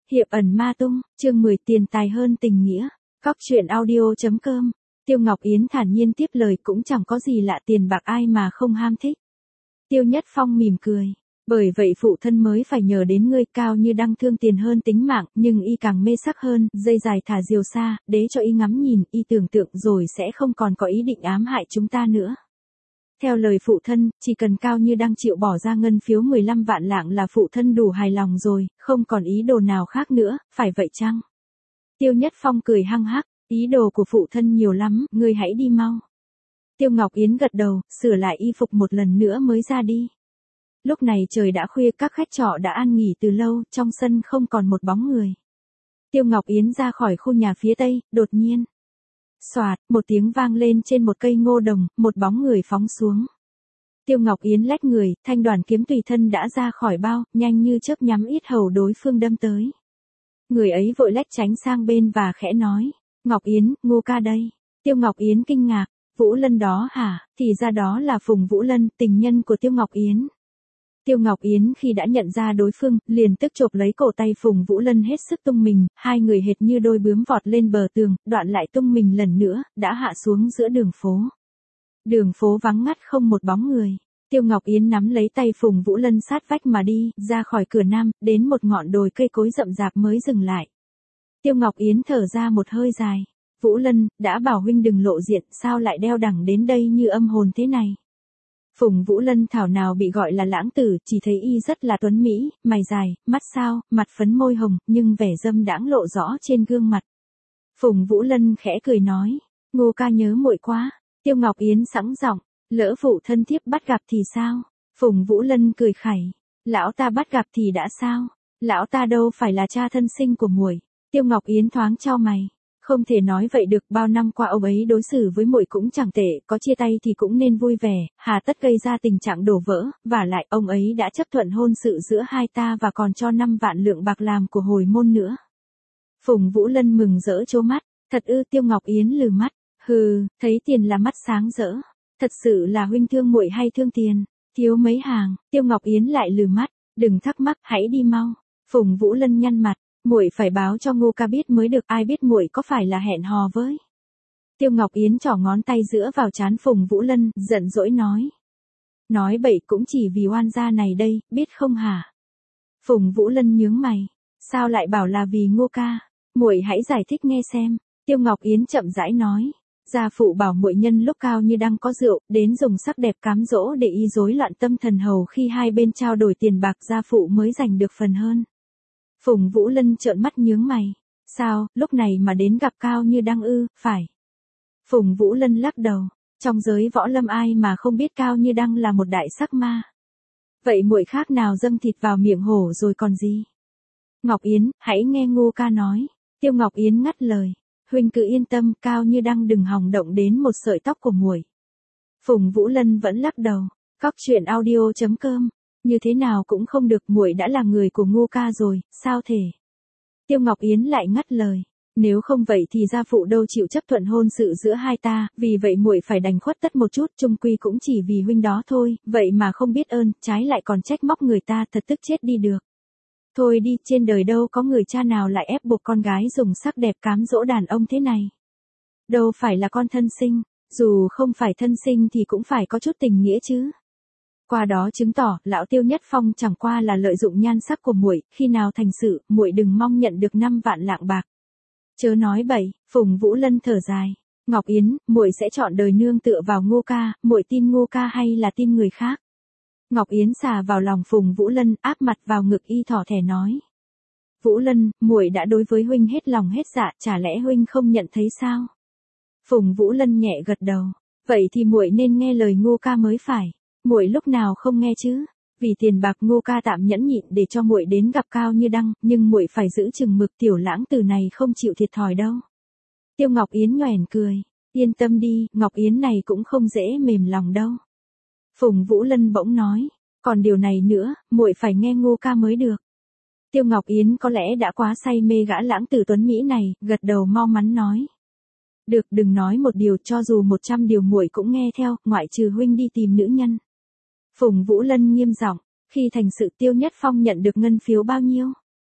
Hiệp ẩn ma tung, chương 10 tiền tài hơn tình nghĩa. Cóc truyện audio.com. Tiêu Ngọc Yến thản nhiên tiếp lời, cũng chẳng có gì lạ, tiền bạc ai mà không ham thích. Tiêu Nhất Phong mỉm cười. Bởi vậy phụ thân mới phải nhờ đến ngươi. Cao Như Đăng thương tiền hơn tính mạng, nhưng y càng mê sắc hơn, dây dài thả diều xa, đế cho y ngắm nhìn, y tưởng tượng rồi sẽ không còn có ý định ám hại chúng ta nữa. Theo lời phụ thân, chỉ cần Cao Như Đăng chịu bỏ ra ngân phiếu 15 vạn lạng là phụ thân đủ hài lòng rồi, không còn ý đồ nào khác nữa, phải vậy chăng? Tiêu Nhất Phong cười hăng hắc, ý đồ của phụ thân nhiều lắm, ngươi hãy đi mau. Tiêu Ngọc Yến gật đầu, sửa lại y phục một lần nữa mới ra đi. Lúc này trời đã khuya, các khách trọ đã an nghỉ từ lâu, trong sân không còn một bóng người. Tiêu Ngọc Yến ra khỏi khu nhà phía tây, đột nhiên. Xoạt, một tiếng vang lên trên một cây ngô đồng, một bóng người phóng xuống. Tiêu Ngọc Yến lách người, thanh đoàn kiếm tùy thân đã ra khỏi bao, nhanh như chớp nhắm yết hầu đối phương đâm tới. Người ấy vội lách tránh sang bên và khẽ nói, Ngọc Yến, Ngô ca đây. Tiêu Ngọc Yến kinh ngạc, Vũ Lân đó hả? Thì ra đó là Phùng Vũ Lân, tình nhân của Tiêu Ngọc Yến. Tiêu Ngọc Yến khi đã nhận ra đối phương, liền tức chộp lấy cổ tay Phùng Vũ Lân hết sức tung mình, hai người hệt như đôi bướm vọt lên bờ tường, đoạn lại tung mình lần nữa, đã hạ xuống giữa đường phố. Đường phố vắng ngắt không một bóng người. Tiêu Ngọc Yến nắm lấy tay Phùng Vũ Lân sát vách mà đi, ra khỏi cửa nam, đến một ngọn đồi cây cối rậm rạp mới dừng lại. Tiêu Ngọc Yến thở ra một hơi dài. Vũ Lân, đã bảo huynh đừng lộ diện, sao lại đeo đẳng đến đây như âm hồn thế này? Phùng Vũ Lân thảo nào bị gọi là lãng tử, chỉ thấy y rất là tuấn mỹ, mày dài, mắt sao, mặt phấn môi hồng, nhưng vẻ dâm đãng lộ rõ trên gương mặt. Phùng Vũ Lân khẽ cười nói, Ngô ca nhớ muội quá. Tiêu Ngọc Yến sẵn giọng, lỡ phụ thân thiếp bắt gặp thì sao? Phùng Vũ Lân cười khẩy, lão ta bắt gặp thì đã sao? Lão ta đâu phải là cha thân sinh của muội. Tiêu Ngọc Yến thoáng chau mày. Không thể nói vậy được, bao năm qua ông ấy đối xử với muội cũng chẳng tệ, có chia tay thì cũng nên vui vẻ, hà tất gây ra tình trạng đổ vỡ, vả lại ông ấy đã chấp thuận hôn sự giữa hai ta và còn cho 5 vạn lượng bạc làm của hồi môn nữa. Phùng Vũ Lân mừng rỡ trố mắt, thật ư? Tiêu Ngọc Yến lừ mắt, hừ, thấy tiền là mắt sáng rỡ, thật sự là huynh thương muội hay thương tiền, thiếu mấy hàng. Tiêu Ngọc Yến lại lừ mắt, đừng thắc mắc, hãy đi mau. Phùng Vũ Lân nhăn mặt, muội phải báo cho Ngô ca biết mới được, ai biết muội có phải là hẹn hò với. Tiêu Ngọc Yến trỏ ngón tay giữa vào trán Phùng Vũ Lân, giận dỗi nói. Nói bậy cũng chỉ vì oan gia này đây, biết không hả? Phùng Vũ Lân nhướng mày, sao lại bảo là vì Ngô ca? Muội hãy giải thích nghe xem. Tiêu Ngọc Yến chậm rãi nói, gia phụ bảo muội nhân lúc Cao Như Đăng có rượu, đến dùng sắc đẹp cám dỗ để y rối loạn tâm thần, hầu khi hai bên trao đổi tiền bạc gia phụ mới giành được phần hơn. Phùng Vũ Lân trợn mắt nhướng mày. Sao, lúc này mà đến gặp Cao Như Đăng ư? Phải. Phùng Vũ Lân lắc đầu. Trong giới võ lâm ai mà không biết Cao Như Đăng là một đại sắc ma. Vậy muội khác nào dâng thịt vào miệng hổ rồi còn gì? Ngọc Yến, hãy nghe Ngô ca nói. Tiêu Ngọc Yến ngắt lời. Huynh cứ yên tâm, Cao Như Đăng đừng hòng động đến một sợi tóc của muội. Phùng Vũ Lân vẫn lắc đầu. Cóc truyện audio.com. Như thế nào cũng không được, muội đã là người của Ngô ca rồi, sao thể? Tiêu Ngọc Yến lại ngắt lời, nếu không vậy thì gia phụ đâu chịu chấp thuận hôn sự giữa hai ta, vì vậy muội phải đành khuất tất một chút, chung quy cũng chỉ vì huynh đó thôi, vậy mà không biết ơn, trái lại còn trách móc người ta, thật tức chết đi được. Thôi đi, trên đời đâu có người cha nào lại ép buộc con gái dùng sắc đẹp cám dỗ đàn ông thế này. Đâu phải là con thân sinh, dù không phải thân sinh thì cũng phải có chút tình nghĩa chứ. Qua đó chứng tỏ, lão Tiêu Nhất Phong chẳng qua là lợi dụng nhan sắc của muội, khi nào thành sự, muội đừng mong nhận được 5 vạn lạng bạc. Chớ nói bậy. Phùng Vũ Lân thở dài. Ngọc Yến, muội sẽ chọn đời nương tựa vào Ngô ca, muội tin Ngô ca hay là tin người khác? Ngọc Yến xà vào lòng Phùng Vũ Lân, áp mặt vào ngực y thỏ thẻ nói. Vũ Lân, muội đã đối với huynh hết lòng hết dạ, chả lẽ huynh không nhận thấy sao? Phùng Vũ Lân nhẹ gật đầu. Vậy thì muội nên nghe lời Ngô ca mới phải. Muội lúc nào không nghe chứ? Vì tiền bạc Ngô ca tạm nhẫn nhịn để cho muội đến gặp Cao Như Đăng, nhưng muội phải giữ chừng mực, tiểu lãng tử này không chịu thiệt thòi đâu. Tiêu Ngọc Yến nhoẻn cười, yên tâm đi, Ngọc Yến này cũng không dễ mềm lòng đâu. Phùng Vũ Lân bỗng nói, còn điều này nữa, muội phải nghe Ngô ca mới được. Tiêu Ngọc Yến có lẽ đã quá say mê gã lãng tử tuấn mỹ này, gật đầu mau mắn nói. Được, đừng nói một điều, cho dù 100 điều muội cũng nghe theo, ngoại trừ huynh đi tìm nữ nhân. Phùng Vũ Lân nghiêm giọng, khi thành sự Tiêu Nhất Phong nhận được ngân phiếu bao nhiêu?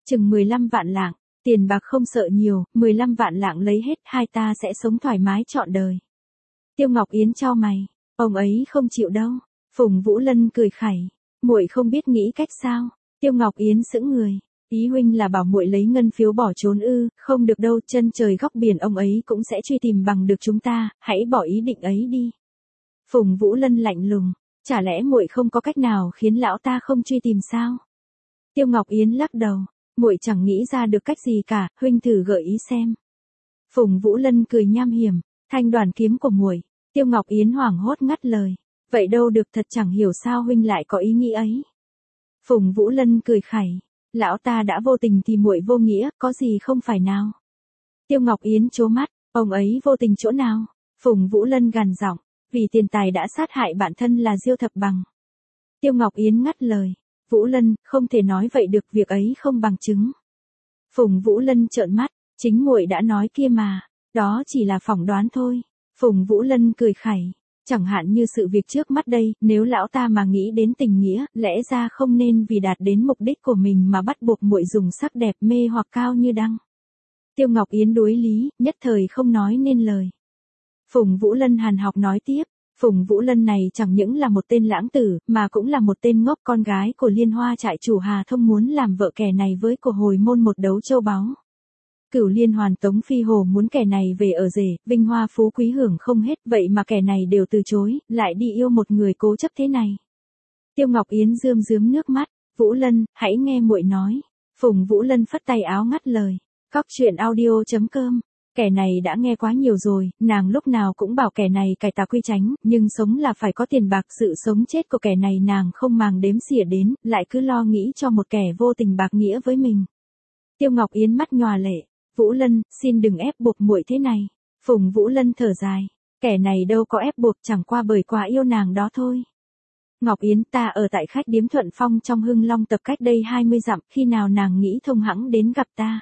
Chừng 15 vạn lạng, tiền bạc không sợ nhiều, 15 vạn lạng lấy hết, hai ta sẽ sống thoải mái trọn đời. Tiêu Ngọc Yến chau mày, ông ấy không chịu đâu. Phùng Vũ Lân cười khẩy, muội không biết nghĩ cách sao? Tiêu Ngọc Yến sững người, ý huynh là bảo muội lấy ngân phiếu bỏ trốn ư? Không được đâu, chân trời góc biển ông ấy cũng sẽ truy tìm bằng được chúng ta, hãy bỏ ý định ấy đi. Phùng Vũ Lân lạnh lùng, chả lẽ muội không có cách nào khiến lão ta không truy tìm sao? Tiêu Ngọc Yến lắc đầu, muội chẳng nghĩ ra được cách gì cả, huynh thử gợi ý xem. Phùng Vũ Lân cười nham hiểm, thanh đoàn kiếm của muội. Tiêu Ngọc Yến hoảng hốt ngắt lời, vậy đâu được, thật chẳng hiểu sao huynh lại có ý nghĩ ấy. Phùng Vũ Lân cười khẩy, lão ta đã vô tình thì muội vô nghĩa, có gì không phải nào? Tiêu Ngọc Yến trố mắt, ông ấy vô tình chỗ nào? Phùng Vũ Lân gằn giọng, vì tiền tài đã sát hại bạn thân là Diêu Thập Bằng. Tiêu Ngọc Yến ngắt lời, Vũ Lân, không thể nói vậy được, việc ấy không bằng chứng. Phùng Vũ Lân trợn mắt, chính muội đã nói kia mà, đó chỉ là phỏng đoán thôi. Phùng Vũ Lân cười khẩy, chẳng hạn như sự việc trước mắt đây, nếu lão ta mà nghĩ đến tình nghĩa, lẽ ra không nên vì đạt đến mục đích của mình mà bắt buộc muội dùng sắc đẹp mê hoặc Cao Như Đăng. Tiêu Ngọc Yến đối lý, nhất thời không nói nên lời. Phùng Vũ Lân hàn học nói tiếp, Phùng Vũ Lân này chẳng những là một tên lãng tử, mà cũng là một tên ngốc. Con gái của Liên Hoa trại chủ Hà Thông muốn làm vợ kẻ này với của hồi môn một đấu châu báu. Cửu Liên Hoàn Tống Phi Hồ muốn kẻ này về ở rể, vinh hoa phú quý hưởng không hết, vậy mà kẻ này đều từ chối, lại đi yêu một người cố chấp thế này. Tiêu Ngọc Yến rơm rớm nước mắt, Vũ Lân, hãy nghe muội nói. Phùng Vũ Lân phất tay áo ngắt lời, Cóc truyện audio.com. Kẻ này đã nghe quá nhiều rồi, nàng lúc nào cũng bảo kẻ này cải tà quy chánh, nhưng sống là phải có tiền bạc, sự sống chết của kẻ này nàng không màng đếm xỉa đến, lại cứ lo nghĩ cho một kẻ vô tình bạc nghĩa với mình. Tiêu Ngọc Yến mắt nhòa lệ, Vũ Lân, xin đừng ép buộc muội thế này. Phùng Vũ Lân thở dài, kẻ này đâu có ép buộc, chẳng qua bởi quá yêu nàng đó thôi. Ngọc Yến, ta ở tại khách điếm Thuận Phong trong Hưng Long tập cách đây 20 dặm, khi nào nàng nghĩ thông hẵng đến gặp ta.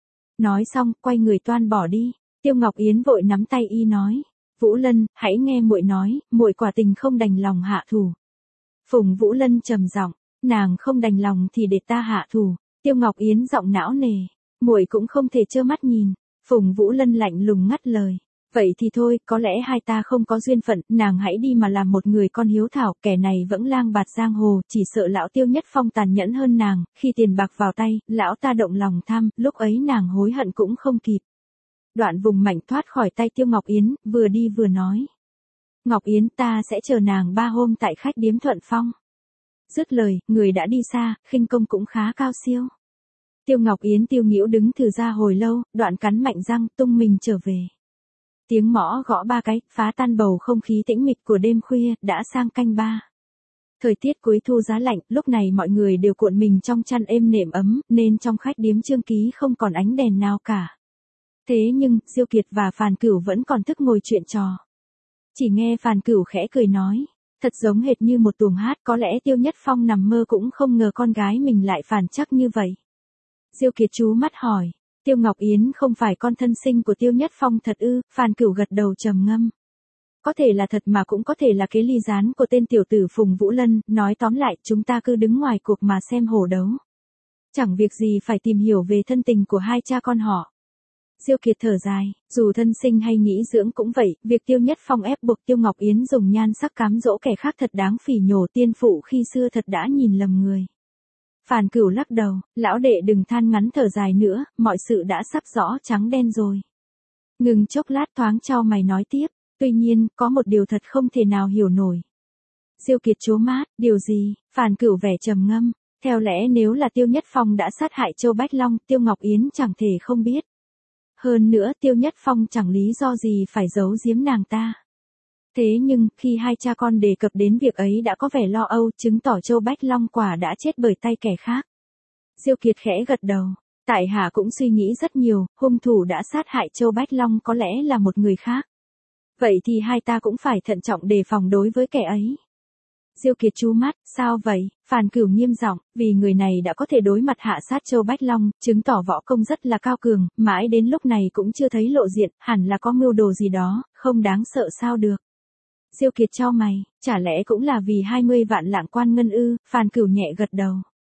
Nói xong, quay người toan bỏ đi. Tiêu Ngọc Yến vội nắm tay y nói, Vũ Lân, hãy nghe muội nói, muội quả tình không đành lòng hạ thủ. Phùng Vũ Lân trầm giọng, nàng không đành lòng thì để ta hạ thủ. Tiêu Ngọc Yến giọng não nề, muội cũng không thể trơ mắt nhìn. Phùng Vũ Lân lạnh lùng ngắt lời, vậy thì thôi, có lẽ hai ta không có duyên phận, nàng hãy đi mà làm một người con hiếu thảo, kẻ này vẫn lang bạt giang hồ, chỉ sợ lão Tiêu Nhất Phong tàn nhẫn hơn nàng, khi tiền bạc vào tay, lão ta động lòng tham, lúc ấy nàng hối hận cũng không kịp. Đoạn vùng mảnh thoát khỏi tay Tiêu Ngọc Yến, vừa đi vừa nói, Ngọc Yến, ta sẽ chờ nàng 3 hôm tại khách điếm Thuận Phong. Dứt lời, người đã đi xa, khinh công cũng khá cao siêu. Tiêu Ngọc Yến tiêu nghĩu đứng thử ra hồi lâu, đoạn cắn mạnh răng, tung mình trở về. Tiếng mõ gõ 3 cái, phá tan bầu không khí tĩnh mịch của đêm khuya, đã sang canh 3. Thời tiết cuối thu giá lạnh, lúc này mọi người đều cuộn mình trong chăn êm nệm ấm, nên trong khách điếm Trương Ký không còn ánh đèn nào cả. Thế nhưng, Diêu Kiệt và Phàn Cửu vẫn còn thức ngồi chuyện trò. Chỉ nghe Phàn Cửu khẽ cười nói, thật giống hệt như một tuồng hát, có lẽ Tiêu Nhất Phong nằm mơ cũng không ngờ con gái mình lại phản chắc như vậy. Diêu Kiệt chú mắt hỏi, Tiêu Ngọc Yến không phải con thân sinh của Tiêu Nhất Phong thật ư? Phàn Cửu gật đầu trầm ngâm. Có thể là thật mà cũng có thể là kế ly gián của tên tiểu tử Phùng Vũ Lân, nói tóm lại, chúng ta cứ đứng ngoài cuộc mà xem hổ đấu. Chẳng việc gì phải tìm hiểu về thân tình của hai cha con họ. Diêu Kiệt thở dài, dù thân sinh hay nghĩ dưỡng cũng vậy, việc Tiêu Nhất Phong ép buộc Tiêu Ngọc Yến dùng nhan sắc cám dỗ kẻ khác thật đáng phỉ nhổ, tiên phụ khi xưa thật đã nhìn lầm người. Phàn Cửu lắc đầu, lão đệ đừng than ngắn thở dài nữa, mọi sự đã sắp rõ trắng đen rồi. Ngừng chốc lát thoáng chau mày nói tiếp, tuy nhiên, có một điều thật không thể nào hiểu nổi. Diêu Kiệt trố mắt, điều gì? Phàn Cửu vẻ trầm ngâm, theo lẽ nếu là Tiêu Nhất Phong đã sát hại Châu Bách Long, Tiêu Ngọc Yến chẳng thể không biết. Hơn nữa Tiêu Nhất Phong chẳng lý do gì phải giấu giếm nàng ta. Thế nhưng, khi hai cha con đề cập đến việc ấy đã có vẻ lo âu, chứng tỏ Châu Bách Long quả đã chết bởi tay kẻ khác. Diêu Kiệt khẽ gật đầu, tại hạ cũng suy nghĩ rất nhiều, hung thủ đã sát hại Châu Bách Long có lẽ là một người khác. Vậy thì hai ta cũng phải thận trọng đề phòng đối với kẻ ấy. Diêu Kiệt chú mắt, sao vậy? Phàn Cửu nghiêm giọng, vì người này đã có thể đối mặt hạ sát Châu Bách Long, chứng tỏ võ công rất là cao cường, mãi đến lúc này cũng chưa thấy lộ diện, hẳn là có mưu đồ gì đó, không đáng sợ sao được. Diêu Kiệt chau mày, chả lẽ cũng là vì 20 vạn lạng quan ngân ư? Phàn Cửu nhẹ gật đầu.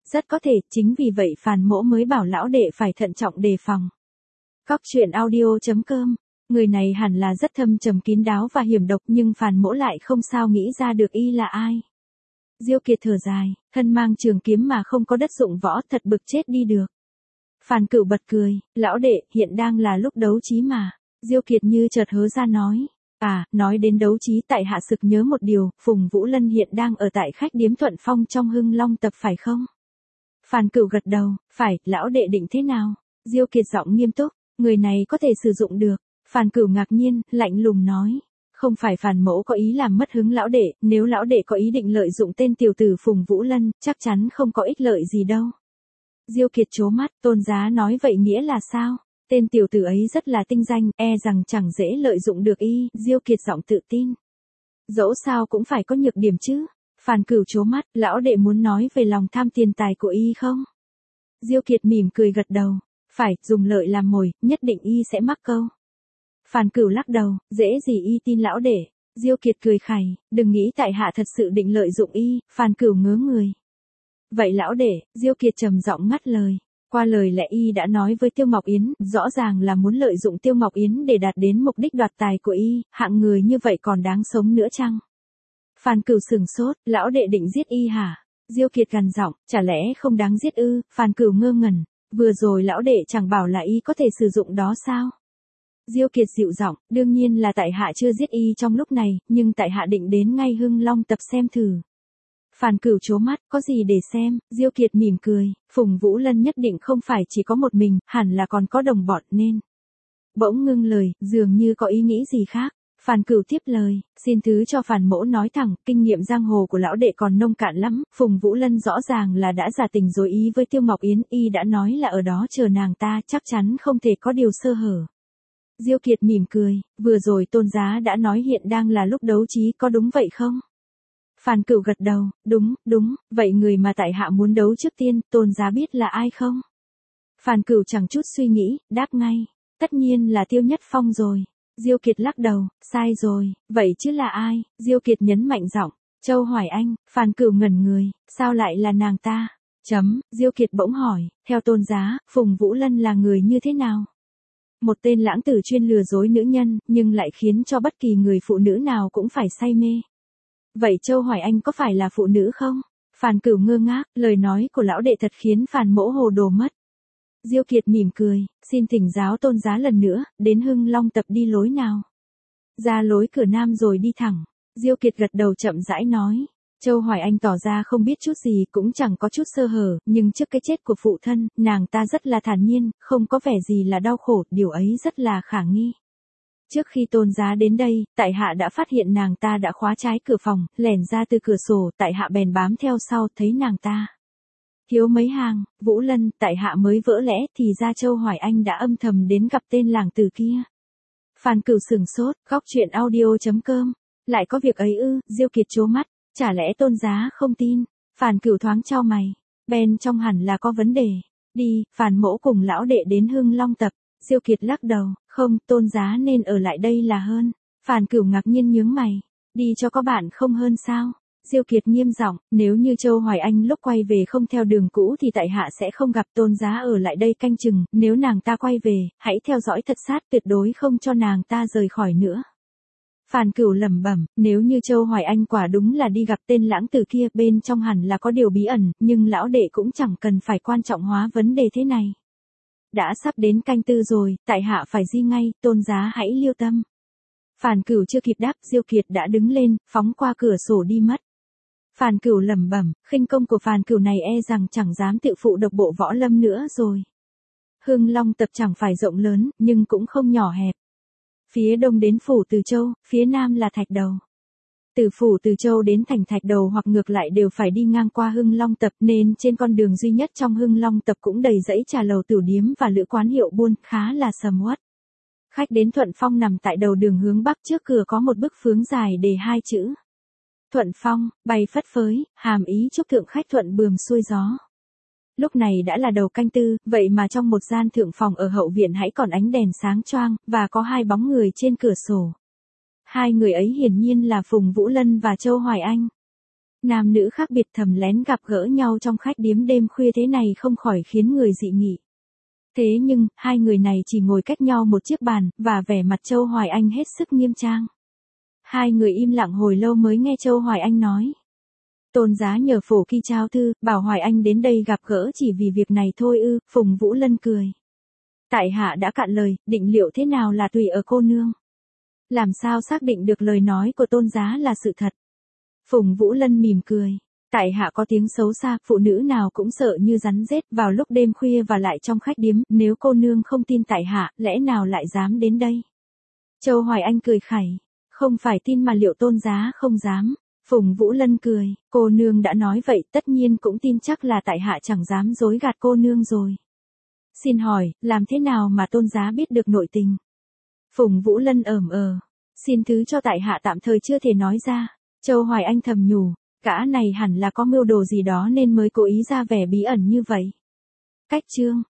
Rất có thể, chính vì vậy Phàn Mỗ mới bảo lão đệ phải thận trọng đề phòng. Cóc truyện audio.com. Người này hẳn là rất thâm trầm kín đáo và hiểm độc nhưng Phàn Mỗ lại không sao nghĩ ra được y là ai. Diêu Kiệt thở dài, thân mang trường kiếm mà không có đất dụng võ, thật bực chết đi được. Phàn Cửu bật cười, lão đệ, hiện đang là lúc đấu trí mà. Diêu Kiệt như chợt hớ ra nói. À, nói đến đấu trí tại hạ sực nhớ một điều, Phùng Vũ Lân hiện đang ở tại khách điếm Thuận Phong trong Hưng Long tập phải không? Phàn Cửu gật đầu, phải, lão đệ định thế nào? Diêu Kiệt giọng nghiêm túc, người này có thể sử dụng được. Phàn Cửu ngạc nhiên, lạnh lùng nói. Không phải Phàn Mỗ có ý làm mất hứng lão đệ, nếu lão đệ có ý định lợi dụng tên tiểu tử Phùng Vũ Lân, chắc chắn không có ích lợi gì đâu. Diêu Kiệt trố mắt, Tôn giá nói vậy nghĩa là sao? Tên tiểu tử ấy rất là tinh danh, e rằng chẳng dễ lợi dụng được y, Diêu Kiệt giọng tự tin. Dẫu sao cũng phải có nhược điểm chứ. Phàn Cửu trố mắt, lão đệ muốn nói về lòng tham tiền tài của y không? Diêu Kiệt mỉm cười gật đầu. Phải, dùng lợi làm mồi, nhất định y sẽ mắc câu. Phàn Cửu lắc đầu, dễ gì y tin lão đệ. Diêu Kiệt cười khẩy, đừng nghĩ tại hạ thật sự định lợi dụng y. Phàn Cửu ngớ người. Vậy lão đệ, Diêu Kiệt trầm giọng ngắt lời. Qua lời lẽ y đã nói với Tiêu Ngọc Yến, rõ ràng là muốn lợi dụng Tiêu Ngọc Yến để đạt đến mục đích đoạt tài của y, hạng người như vậy còn đáng sống nữa chăng? Phàn Cửu sừng sốt, lão đệ định giết y hả? Diêu Kiệt gằn giọng, chả lẽ không đáng giết ư? Phàn Cửu ngơ ngẩn, vừa rồi lão đệ chẳng bảo là y có thể sử dụng đó sao? Diêu Kiệt dịu giọng, đương nhiên là tại hạ chưa giết y trong lúc này, nhưng tại hạ định đến ngay Hưng Long tập xem thử. Phàn Cửu trố mắt, có gì để xem? Diêu Kiệt mỉm cười, Phùng Vũ Lân nhất định không phải chỉ có một mình, hẳn là còn có đồng bọn nên. Bỗng ngưng lời, dường như có ý nghĩ gì khác. Phàn Cửu tiếp lời, xin thứ cho Phàn Mỗ nói thẳng, kinh nghiệm giang hồ của lão đệ còn nông cạn lắm, Phùng Vũ Lân rõ ràng là đã giả tình dối ý với Tiêu Ngọc Yến, y đã nói là ở đó chờ nàng ta, chắc chắn không thể có điều sơ hở. Diêu Kiệt mỉm cười, vừa rồi Tôn giá đã nói hiện đang là lúc đấu trí, có đúng vậy không? Phàn Cửu gật đầu, đúng, vậy người mà tại hạ muốn đấu trước tiên, Tôn giá biết là ai không? Phàn Cửu chẳng chút suy nghĩ, đáp ngay, tất nhiên là Tiêu Nhất Phong rồi. Diêu Kiệt lắc đầu, sai rồi, vậy chứ là ai? Diêu Kiệt nhấn mạnh giọng, Châu Hoài Anh. Phàn Cửu ngẩn người, sao lại là nàng ta? Diêu Kiệt bỗng hỏi, theo Tôn giá, Phùng Vũ Lân là người như thế nào? Một tên lãng tử chuyên lừa dối nữ nhân, nhưng lại khiến cho bất kỳ người phụ nữ nào cũng phải say mê. Vậy Châu Hoài Anh có phải là phụ nữ không? Phàn Cửu ngơ ngác, lời nói của lão đệ thật khiến Phàn Mỗ hồ đồ mất. Diêu Kiệt mỉm cười, xin thỉnh giáo Tôn giá lần nữa, đến Hưng Long tập đi lối nào? Ra lối cửa nam rồi đi thẳng. Diêu Kiệt gật đầu chậm rãi nói. Châu Hoài Anh tỏ ra không biết chút gì, cũng chẳng có chút sơ hở, nhưng trước cái chết của phụ thân, nàng ta rất là thản nhiên, không có vẻ gì là đau khổ, điều ấy rất là khả nghi. Trước khi Tôn giá đến đây, tại hạ đã phát hiện nàng ta đã khóa trái cửa phòng, lẻn ra từ cửa sổ, tại hạ bèn bám theo sau, thấy nàng ta thiếu mấy hàng, Vũ Lân, tại hạ mới vỡ lẽ, thì ra Châu Hoài Anh đã âm thầm đến gặp tên làng tử kia. Phàn Cửu sừng sốt, Cóc truyện audio.com, lại có việc ấy ư? Diêu Kiệt trố mắt, chả lẽ Tôn giá không tin? Phàn Cửu thoáng chau mày, bên trong hẳn là có vấn đề. Đi, Phàn Mỗ cùng lão đệ đến Hưng Long tập. Diêu Kiệt lắc đầu, không, Tôn giá nên ở lại đây là hơn. Phàn Cửu ngạc nhiên nhướng mày, đi cho có bạn không hơn sao? Diêu Kiệt nghiêm giọng, nếu như Châu Hoài Anh lúc quay về không theo đường cũ thì tại hạ sẽ không gặp, Tôn giá ở lại đây canh chừng, nếu nàng ta quay về, hãy theo dõi thật sát, tuyệt đối không cho nàng ta rời khỏi nữa. Phàn Cửu lẩm bẩm, nếu như Châu Hoài Anh quả đúng là đi gặp tên lãng tử kia, bên trong hẳn là có điều bí ẩn, nhưng lão đệ cũng chẳng cần phải quan trọng hóa vấn đề thế này. Đã sắp đến canh tư rồi, tại hạ phải di ngay, Tôn giá hãy lưu tâm. Phàn Cửu chưa kịp đáp, Diêu Kiệt đã đứng lên, phóng qua cửa sổ đi mất. Phàn Cửu lẩm bẩm, khinh công của Phàn Cửu này e rằng chẳng dám tự phụ độc bộ võ lâm nữa rồi. Hưng Long tập chẳng phải rộng lớn, nhưng cũng không nhỏ hẹp. Phía đông đến phủ Từ Châu, phía nam là Thạch Đầu. Từ phủ Từ Châu đến thành Thạch Đầu hoặc ngược lại đều phải đi ngang qua Hưng Long tập, nên trên con đường duy nhất trong Hưng Long tập cũng đầy dãy trà lầu tửu điếm và lữ quán hiệu buôn, khá là sầm uất. Khách đến Thuận Phong nằm tại đầu đường hướng bắc, trước cửa có một bức phướng dài đề hai chữ Thuận Phong, bay phất phới, hàm ý chúc thượng khách thuận buồm xuôi gió. Lúc này đã là đầu canh tư, vậy mà trong một gian thượng phòng ở hậu viện hãy còn ánh đèn sáng choang, và có hai bóng người trên cửa sổ. Hai người ấy hiển nhiên là Phùng Vũ Lân và Châu Hoài Anh. Nam nữ khác biệt thầm lén gặp gỡ nhau trong khách điếm đêm khuya thế này không khỏi khiến người dị nghị. Thế nhưng, hai người này chỉ ngồi cách nhau một chiếc bàn, và vẻ mặt Châu Hoài Anh hết sức nghiêm trang. Hai người im lặng hồi lâu mới nghe Châu Hoài Anh nói. Tôn giá nhờ Phổ Kỳ trao thư, bảo Hoài Anh đến đây gặp gỡ chỉ vì việc này thôi ư, Phùng Vũ Lân cười. Tại hạ đã cạn lời, định liệu thế nào là tùy ở cô nương. Làm sao xác định được lời nói của tôn giá là sự thật. Phùng Vũ Lân mỉm cười. Tại hạ có tiếng xấu xa, phụ nữ nào cũng sợ như rắn rết vào lúc đêm khuya và lại trong khách điếm, nếu cô nương không tin tại hạ, lẽ nào lại dám đến đây. Châu Hoài Anh cười khẩy. Không phải tin mà liệu tôn giá không dám. Phùng Vũ Lân cười, cô nương đã nói vậy tất nhiên cũng tin chắc là tại hạ chẳng dám dối gạt cô nương rồi. Xin hỏi, làm thế nào mà tôn giá biết được nội tình? Phùng Vũ Lân xin thứ cho tại hạ tạm thời chưa thể nói ra. Châu Hoài Anh thầm nhủ, gã này hẳn là có mưu đồ gì đó nên mới cố ý ra vẻ bí ẩn như vậy. Cách chương